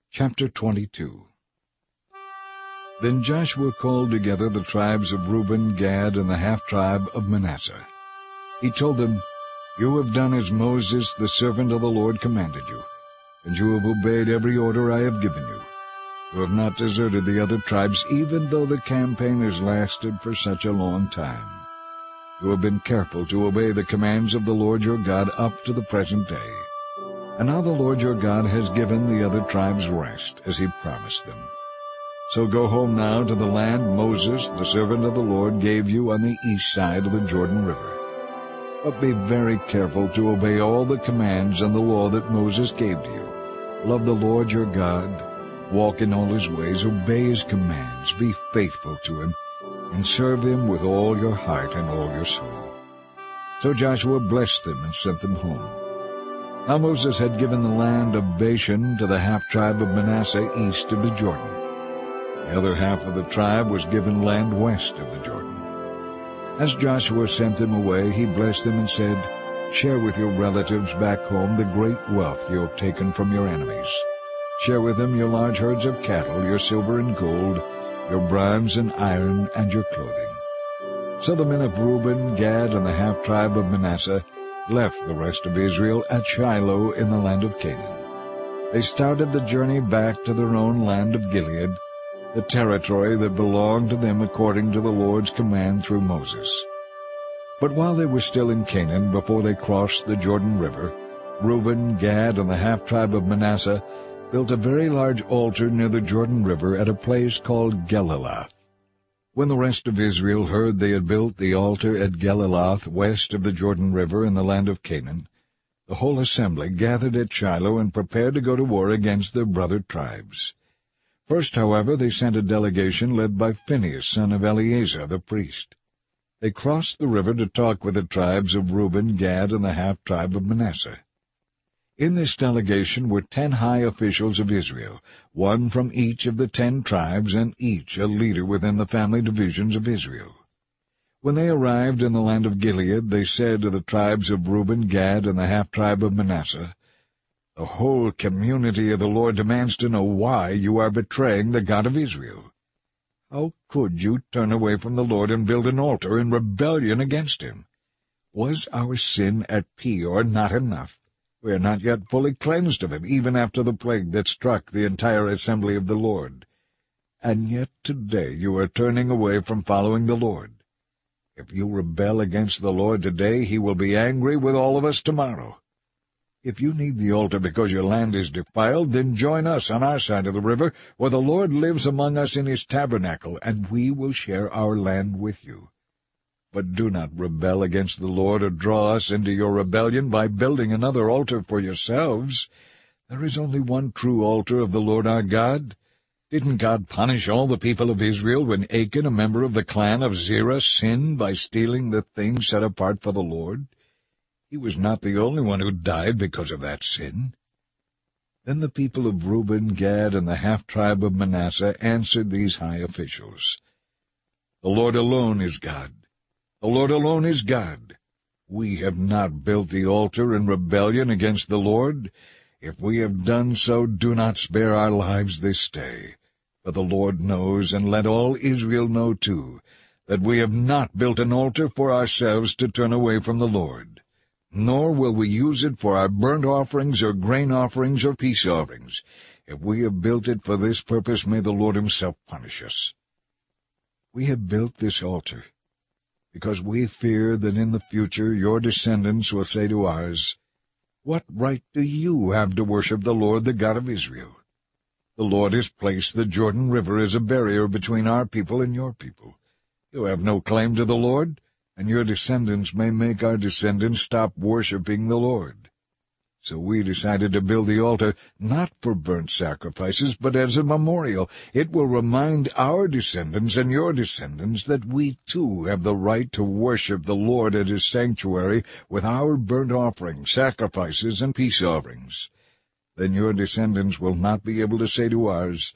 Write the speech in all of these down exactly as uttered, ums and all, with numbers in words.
Chapter twenty-two. Then Joshua called together the tribes of Reuben, Gad, and the half-tribe of Manasseh. He told them, "You have done as Moses, the servant of the Lord, commanded you, and you have obeyed every order I have given you. You have not deserted the other tribes, even though the campaign has lasted for such a long time. You have been careful to obey the commands of the Lord your God up to the present day. And now the Lord your God has given the other tribes rest, as he promised them. So go home now to the land Moses, the servant of the Lord, gave you on the east side of the Jordan River. But be very careful to obey all the commands and the law that Moses gave to you. Love the Lord your God, walk in all his ways, obey his commands, be faithful to him, and serve him with all your heart and all your soul." So Joshua blessed them and sent them home. Now Moses had given the land of Bashan to the half-tribe of Manasseh east of the Jordan. The other half of the tribe was given land west of the Jordan. As Joshua sent them away, he blessed them and said, "Share with your relatives back home the great wealth you have taken from your enemies. Share with them your large herds of cattle, your silver and gold, your bronze and iron, and your clothing." So the men of Reuben, Gad, and the half-tribe of Manasseh left the rest of Israel at Shiloh in the land of Canaan. They started the journey back to their own land of Gilead, the territory that belonged to them according to the Lord's command through Moses. But while they were still in Canaan, before they crossed the Jordan River, Reuben, Gad, and the half-tribe of Manasseh built a very large altar near the Jordan River at a place called Geliloth. When the rest of Israel heard they had built the altar at Geliloth west of the Jordan River in the land of Canaan, the whole assembly gathered at Shiloh and prepared to go to war against their brother tribes. First, however, they sent a delegation led by Phinehas, son of Eleazar, the priest. They crossed the river to talk with the tribes of Reuben, Gad, and the half-tribe of Manasseh. In this delegation were ten high officials of Israel, one from each of the ten tribes, and each a leader within the family divisions of Israel. When they arrived in the land of Gilead, they said to the tribes of Reuben, Gad, and the half-tribe of Manasseh, "The whole community of the Lord demands to know why you are betraying the God of Israel. How could you turn away from the Lord and build an altar in rebellion against him? Was our sin at Peor not enough? We are not yet fully cleansed of him, even after the plague that struck the entire assembly of the Lord. And yet today you are turning away from following the Lord. If you rebel against the Lord today, he will be angry with all of us tomorrow. If you need the altar because your land is defiled, then join us on our side of the river, where the Lord lives among us in his tabernacle, and we will share our land with you. But do not rebel against the Lord or draw us into your rebellion by building another altar for yourselves. There is only one true altar of the Lord our God. Didn't God punish all the people of Israel when Achan, a member of the clan of Zerah, sinned by stealing the things set apart for the Lord? He was not the only one who died because of that sin." Then the people of Reuben, Gad, and the half-tribe of Manasseh answered these high officials, "The Lord alone is God. The Lord alone is God. We have not built the altar in rebellion against the Lord. If we have done so, do not spare our lives this day. For the Lord knows, and let all Israel know too, that we have not built an altar for ourselves to turn away from the Lord. Nor will we use it for our burnt offerings or grain offerings or peace offerings. If we have built it for this purpose, may the Lord himself punish us. We have built this altar because we fear that in the future your descendants will say to ours, 'What right do you have to worship the Lord, the God of Israel? The Lord has placed the Jordan River as a barrier between our people and your people. You have no claim to the Lord, and your descendants may make our descendants stop worshiping the Lord.' So we decided to build the altar not for burnt sacrifices, but as a memorial. It will remind our descendants and your descendants that we too have the right to worship the Lord at his sanctuary with our burnt offerings, sacrifices, and peace offerings. Then your descendants will not be able to say to ours,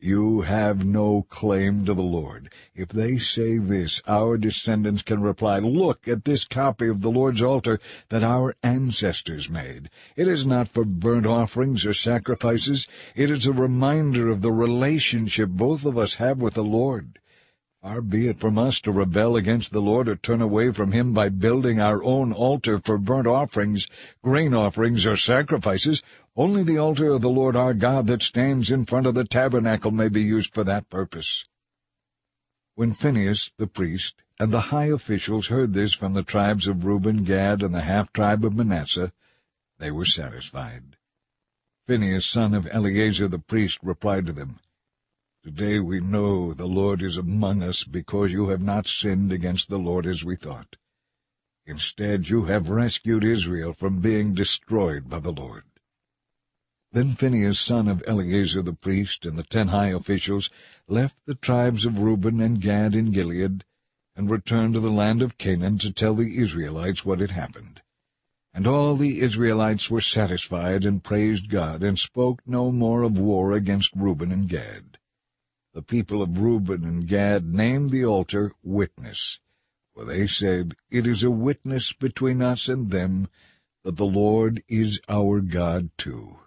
You have no claim to the Lord. If they say this, our descendants can reply, Look at this copy of the Lord's altar that our ancestors made. It is not for burnt offerings or sacrifices. It is a reminder of the relationship both of us have with the Lord. Far be it from us to rebel against the Lord or turn away from him by building our own altar for burnt offerings, grain offerings, or sacrifices. Only the altar of the Lord our God that stands in front of the tabernacle may be used for that purpose." When Phinehas the priest and the high officials heard this from the tribes of Reuben, Gad, and the half-tribe of Manasseh, they were satisfied. Phinehas, son of Eleazar the priest, replied to them, "Today we know the Lord is among us, because you have not sinned against the Lord as we thought. Instead, you have rescued Israel from being destroyed by the Lord." Then Phinehas, son of Eleazar the priest, and the ten high officials left the tribes of Reuben and Gad in Gilead, and returned to the land of Canaan to tell the Israelites what had happened. And all the Israelites were satisfied and praised God, and spoke no more of war against Reuben and Gad. The people of Reuben and Gad named the altar Witness, for they said, "It is a witness between us and them that the Lord is our God too."